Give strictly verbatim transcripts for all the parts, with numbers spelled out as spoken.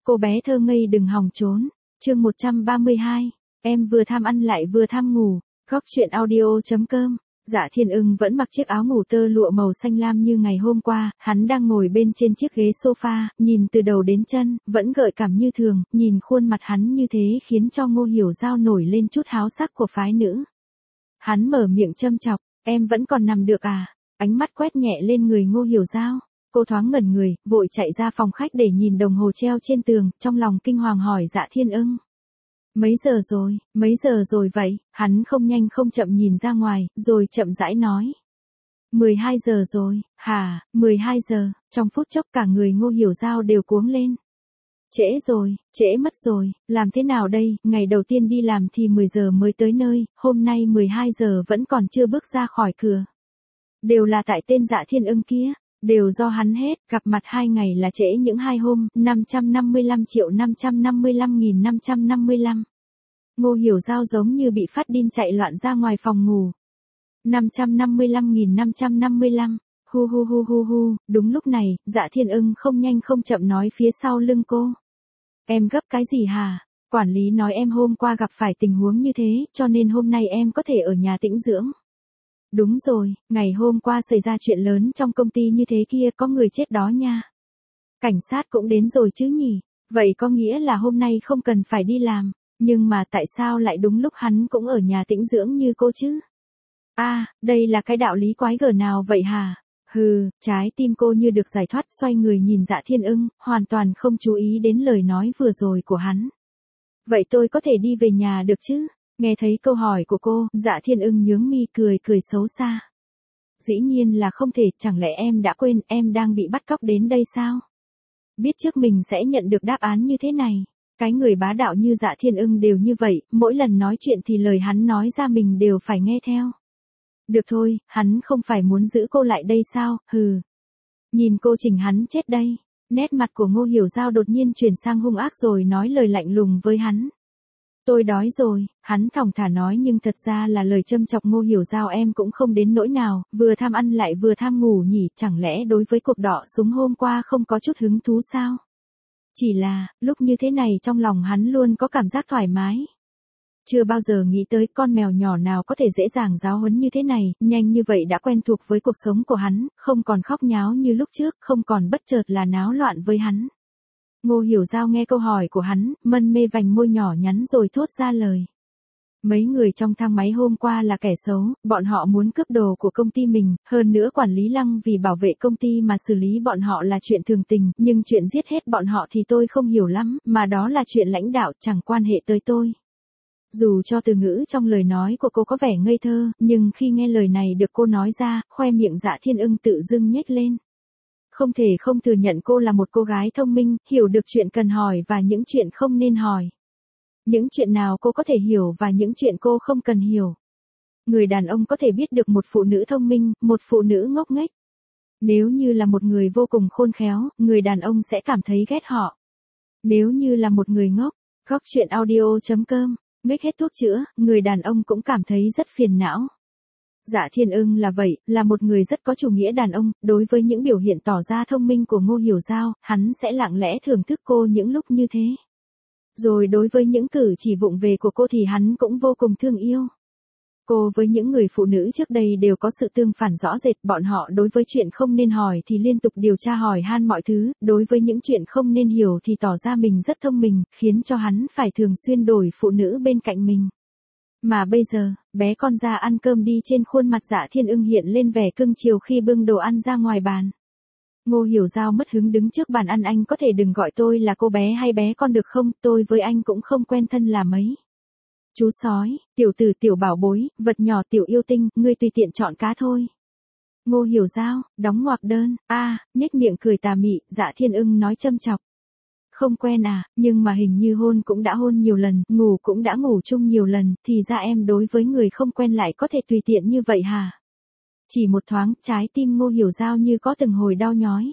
Cô bé thơ ngây đừng hòng trốn. Chương một trăm ba mươi hai. Em vừa tham ăn lại vừa tham ngủ. Góc truyện audio chấm com. Dạ Thiên Ưng vẫn mặc chiếc áo ngủ tơ lụa màu xanh lam như ngày hôm qua, hắn đang ngồi bên trên chiếc ghế sofa, nhìn từ đầu đến chân, vẫn gợi cảm như thường, nhìn khuôn mặt hắn như thế khiến cho Ngô Hiểu Giao nổi lên chút háo sắc của phái nữ. Hắn mở miệng châm chọc, em vẫn còn nằm được à? Ánh mắt quét nhẹ lên người Ngô Hiểu Giao. Cô thoáng ngẩn người, vội chạy ra phòng khách để nhìn đồng hồ treo trên tường, trong lòng kinh hoàng hỏi Dạ Thiên Ưng. Mấy giờ rồi, mấy giờ rồi vậy? Hắn không nhanh không chậm nhìn ra ngoài, rồi chậm rãi nói. mười hai giờ rồi, hả, mười hai giờ, trong phút chốc cả người Ngô Hiểu Giao đều cuống lên. Trễ rồi, trễ mất rồi, làm thế nào đây, ngày đầu tiên đi làm thì mười giờ mới tới nơi, hôm nay mười hai giờ vẫn còn chưa bước ra khỏi cửa. Đều là tại tên Dạ Thiên Ưng kia. Đều do hắn hết, gặp mặt hai ngày là trễ những hai hôm, năm trăm năm mươi lăm triệu năm trăm năm mươi lăm nghìn năm trăm năm mươi lăm. Ngô Hiểu Giao giống như bị phát điên chạy loạn ra ngoài phòng ngủ. năm trăm năm mươi lăm nghìn năm trăm năm mươi lăm. Hu hu hu hu hu, đúng lúc này, Dạ Thiên Ưng không nhanh không chậm nói phía sau lưng cô. Em gấp cái gì hả? Quản lý nói em hôm qua gặp phải tình huống như thế, cho nên hôm nay em có thể ở nhà tĩnh dưỡng. Đúng rồi, ngày hôm qua xảy ra chuyện lớn trong công ty như thế kia, có người chết đó nha. Cảnh sát cũng đến rồi chứ nhỉ, vậy có nghĩa là hôm nay không cần phải đi làm, nhưng mà tại sao lại đúng lúc hắn cũng ở nhà tĩnh dưỡng như cô chứ? À, đây là cái đạo lý quái gở nào vậy hả? Hừ, trái tim cô như được giải thoát, xoay người nhìn Dạ Thiên Ưng, hoàn toàn không chú ý đến lời nói vừa rồi của hắn. Vậy tôi có thể đi về nhà được chứ? Nghe thấy câu hỏi của cô, Dạ Thiên Ưng nhướng mi cười cười xấu xa. Dĩ nhiên là không thể, chẳng lẽ em đã quên em đang bị bắt cóc đến đây sao? Biết trước mình sẽ nhận được đáp án như thế này. Cái người bá đạo như Dạ Thiên Ưng đều như vậy, mỗi lần nói chuyện thì lời hắn nói ra mình đều phải nghe theo. Được thôi, hắn không phải muốn giữ cô lại đây sao, hừ. Nhìn cô chỉnh hắn chết đây. Nét mặt của Ngô Hiểu Giao đột nhiên chuyển sang hung ác rồi nói lời lạnh lùng với hắn. Tôi đói rồi, hắn thong thả nói nhưng thật ra là lời châm chọc Ngô Hiểu Giao em cũng không đến nỗi nào, vừa tham ăn lại vừa tham ngủ nhỉ, chẳng lẽ đối với cuộc đọ súng hôm qua không có chút hứng thú sao? Chỉ là, lúc như thế này trong lòng hắn luôn có cảm giác thoải mái. Chưa bao giờ nghĩ tới con mèo nhỏ nào có thể dễ dàng giáo huấn như thế này, nhanh như vậy đã quen thuộc với cuộc sống của hắn, không còn khóc nháo như lúc trước, không còn bất chợt là náo loạn với hắn. Ngô Hiểu Giao nghe câu hỏi của hắn, mân mê vành môi nhỏ nhắn rồi thốt ra lời. Mấy người trong thang máy hôm qua là kẻ xấu, bọn họ muốn cướp đồ của công ty mình, hơn nữa quản lý Lăng vì bảo vệ công ty mà xử lý bọn họ là chuyện thường tình, nhưng chuyện giết hết bọn họ thì tôi không hiểu lắm, mà đó là chuyện lãnh đạo, chẳng quan hệ tới tôi. Dù cho từ ngữ trong lời nói của cô có vẻ ngây thơ, nhưng khi nghe lời này được cô nói ra, khoe miệng Dạ Thiên Ưng tự dưng nhếch lên. Không thể không thừa nhận cô là một cô gái thông minh, hiểu được chuyện cần hỏi và những chuyện không nên hỏi. Những chuyện nào cô có thể hiểu và những chuyện cô không cần hiểu. Người đàn ông có thể biết được một phụ nữ thông minh, một phụ nữ ngốc nghếch. Nếu như là một người vô cùng khôn khéo, người đàn ông sẽ cảm thấy ghét họ. Nếu như là một người ngốc, góc truyện audio chấm com, nghếch hết thuốc chữa, người đàn ông cũng cảm thấy rất phiền não. Dạ Thiên Ưng là vậy, là một người rất có chủ nghĩa đàn ông, đối với những biểu hiện tỏ ra thông minh của Ngô Hiểu Giao, hắn sẽ lặng lẽ thưởng thức cô những lúc như thế. Rồi đối với những cử chỉ vụng về của cô thì hắn cũng vô cùng thương yêu. Cô với những người phụ nữ trước đây đều có sự tương phản rõ rệt, bọn họ đối với chuyện không nên hỏi thì liên tục điều tra hỏi han mọi thứ, đối với những chuyện không nên hiểu thì tỏ ra mình rất thông minh, khiến cho hắn phải thường xuyên đổi phụ nữ bên cạnh mình. Mà bây giờ, bé con ra ăn cơm đi, trên khuôn mặt Dạ Thiên Ưng hiện lên vẻ cưng chiều khi bưng đồ ăn ra ngoài bàn. Ngô Hiểu Giao mất hứng đứng trước bàn ăn, anh có thể đừng gọi tôi là cô bé hay bé con được không, tôi với anh cũng không quen thân là mấy. Chú sói, tiểu tử, tiểu bảo bối, vật nhỏ, tiểu yêu tinh, ngươi tùy tiện chọn cá thôi. Ngô Hiểu Giao, đóng ngoặc đơn, a, à, nhếch miệng cười tà mị, Dạ Thiên Ưng nói châm chọc. Không quen à, nhưng mà hình như hôn cũng đã hôn nhiều lần, ngủ cũng đã ngủ chung nhiều lần, thì ra em đối với người không quen lại có thể tùy tiện như vậy hả? Chỉ một thoáng, trái tim Ngô Hiểu Giao như có từng hồi đau nhói.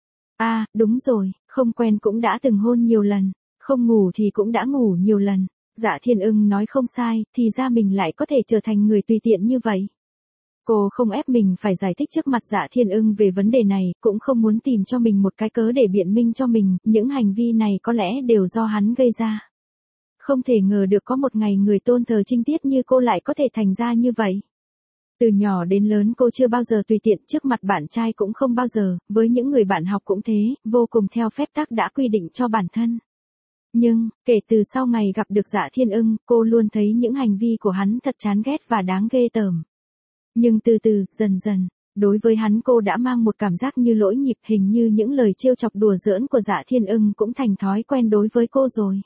À, đúng rồi, không quen cũng đã từng hôn nhiều lần, không ngủ thì cũng đã ngủ nhiều lần. Dạ Thiên Ưng nói không sai, thì ra mình lại có thể trở thành người tùy tiện như vậy. Cô không ép mình phải giải thích trước mặt Dạ Thiên Ưng về vấn đề này, cũng không muốn tìm cho mình một cái cớ để biện minh cho mình, những hành vi này có lẽ đều do hắn gây ra. Không thể ngờ được có một ngày người tôn thờ trinh tiết như cô lại có thể thành ra như vậy. Từ nhỏ đến lớn cô chưa bao giờ tùy tiện, trước mặt bạn trai cũng không bao giờ, với những người bạn học cũng thế, vô cùng theo phép tắc đã quy định cho bản thân. Nhưng, kể từ sau ngày gặp được Dạ Thiên Ưng, cô luôn thấy những hành vi của hắn thật chán ghét và đáng ghê tởm. Nhưng từ từ, dần dần, đối với hắn cô đã mang một cảm giác như lỗi nhịp, hình như những lời trêu chọc đùa giỡn của Dạ Thiên Ưng cũng thành thói quen đối với cô rồi.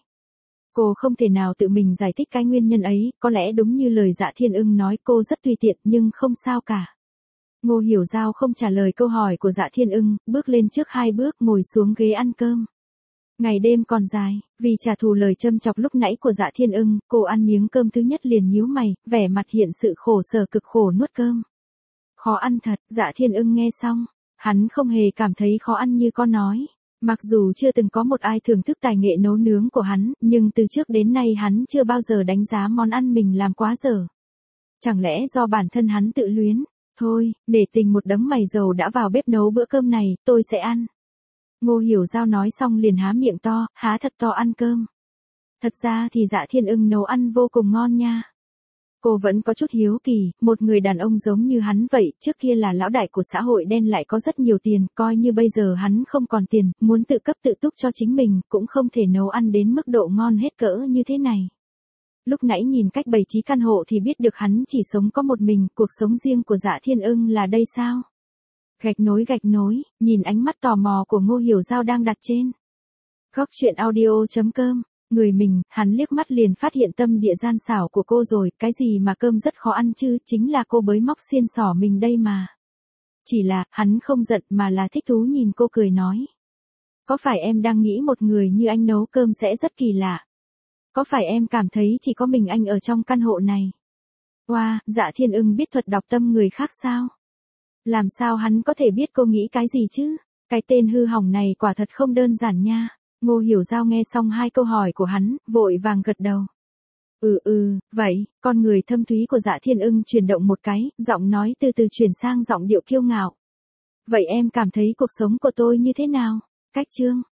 Cô không thể nào tự mình giải thích cái nguyên nhân ấy, có lẽ đúng như lời Dạ Thiên Ưng nói, cô rất tùy tiện nhưng không sao cả. Ngô Hiểu Giao không trả lời câu hỏi của Dạ Thiên Ưng, bước lên trước hai bước ngồi xuống ghế ăn cơm. Ngày đêm còn dài, vì trả thù lời châm chọc lúc nãy của Dạ Thiên Ưng, cô ăn miếng cơm thứ nhất liền nhíu mày, vẻ mặt hiện sự khổ sở cực khổ nuốt cơm. Khó ăn thật, Dạ Thiên Ưng nghe xong, hắn không hề cảm thấy khó ăn như con nói. Mặc dù chưa từng có một ai thưởng thức tài nghệ nấu nướng của hắn, nhưng từ trước đến nay hắn chưa bao giờ đánh giá món ăn mình làm quá dở. Chẳng lẽ do bản thân hắn tự luyến? Thôi, để tình một đống mày dầu đã vào bếp nấu bữa cơm này, tôi sẽ ăn. Ngô Hiểu Giao nói xong liền há miệng to, há thật to ăn cơm. Thật ra thì Dạ Thiên Ưng nấu ăn vô cùng ngon nha. Cô vẫn có chút hiếu kỳ, một người đàn ông giống như hắn vậy, trước kia là lão đại của xã hội đen lại có rất nhiều tiền, coi như bây giờ hắn không còn tiền, muốn tự cấp tự túc cho chính mình, cũng không thể nấu ăn đến mức độ ngon hết cỡ như thế này. Lúc nãy nhìn cách bày trí căn hộ thì biết được hắn chỉ sống có một mình, cuộc sống riêng của Dạ Thiên Ưng là đây sao? Gạch nối gạch nối, nhìn ánh mắt tò mò của Ngô Hiểu Giao đang đặt trên góc truyện audio chấm com. Người mình, hắn liếc mắt liền phát hiện tâm địa gian xảo của cô rồi, cái gì mà cơm rất khó ăn chứ, chính là cô bới móc xiên xỏ mình đây mà. Chỉ là, hắn không giận mà là thích thú nhìn cô cười nói. Có phải em đang nghĩ một người như anh nấu cơm sẽ rất kỳ lạ? Có phải em cảm thấy chỉ có mình anh ở trong căn hộ này? Wow, Dạ Thiên Ưng biết thuật đọc tâm người khác sao? Làm sao hắn có thể biết cô nghĩ cái gì chứ? Cái tên hư hỏng này quả thật không đơn giản nha. Ngô Hiểu Giao nghe xong hai câu hỏi của hắn, vội vàng gật đầu. Ừ ừ, vậy, con người thâm thúy của Dạ Thiên Ưng chuyển động một cái, giọng nói từ từ chuyển sang giọng điệu kiêu ngạo. Vậy em cảm thấy cuộc sống của tôi như thế nào? Cách chương.